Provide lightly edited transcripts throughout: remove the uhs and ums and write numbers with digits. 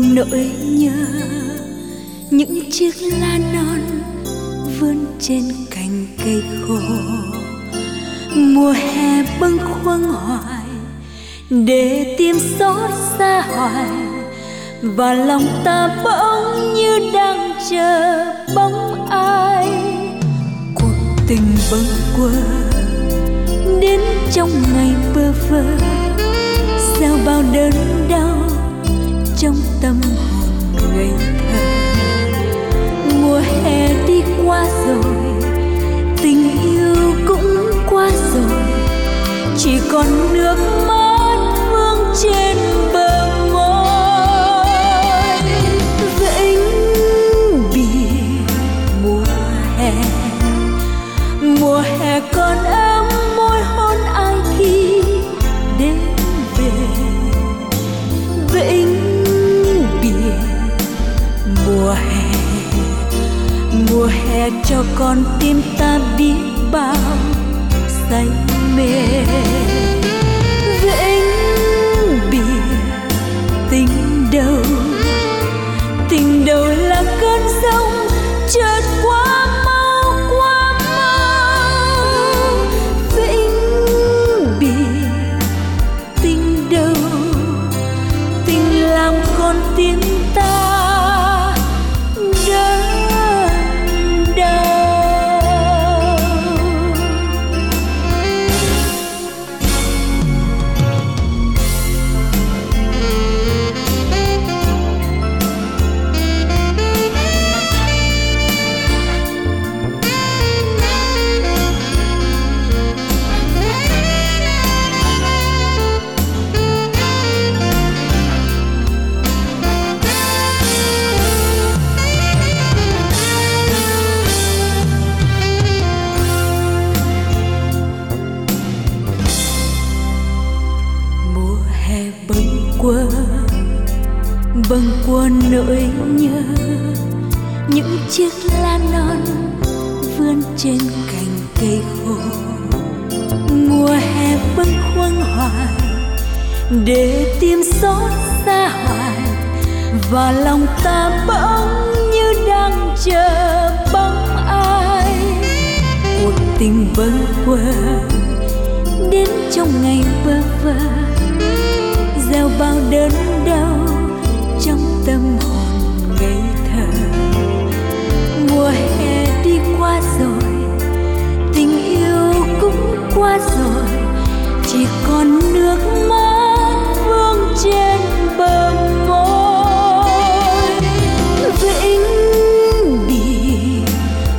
nỗi nhớ những chiếc lá non vươn trên cành cây khô. Mùa hè bâng khuâng hoài để tim xót xa hoài, và lòng ta bỗng như đang chờ bóng ai. Cuộc tình bâng quơ đến trong ngày bơ vơ, gieo bao đớn đau trong tâm hồn ngây thơ. Mùa hè đi qua rồi, tình yêu cũng qua rồi, chỉ còn nước mắt vương trên bờ môi. Vĩnh biệt mùa hè còn ấm môi hôn ai khi đến về. Vĩnh biệt mùa hè cho con tim ta biết bao say mê. Vĩnh biệt tình đầu là cơn giông chợt quá mau quá mau. Vĩnh biệt tình đầu, tình làm con tim ta bâng quơ nỗi nhớ những chiếc lá non vươn trên cành cây khô. Mùa hè bâng khuâng hoài để tim xót xa hoài, và lòng ta bỗng như đang chờ bóng ai. Cuộc tình bâng quơ đến trong ngày bơ vơ, gieo bao đớn đau trong tâm hồn ngây thơ. Mùa hè đi qua rồi, tình yêu cũng qua rồi, chỉ còn nước mắt vương trên bờ môi. Vĩnh biệt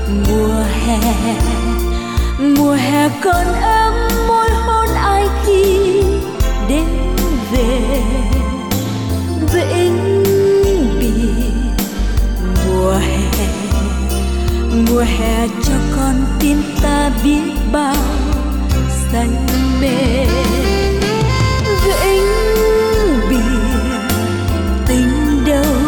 mùa hè còn ấm môi hôn ai khi đến về. Vĩnh biệt mùa hè cho con tim ta biết bao say mê. Vĩnh biệt tình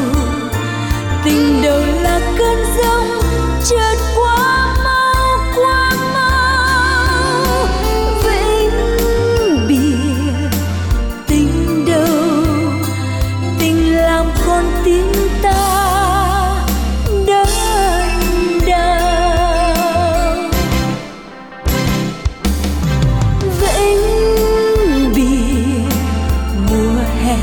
đầu là cơn giông chợt quá mau quá mau. Vĩnh biệt tình đầu, tình làm con tim ta đớn đau. Vĩnh biệt mùa hè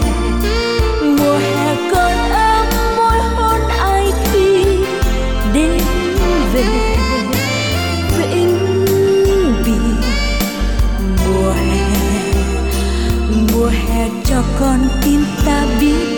còn ấm môi hôn ai khi đến về. Vĩnh biệt mùa hè cho con tim ta biết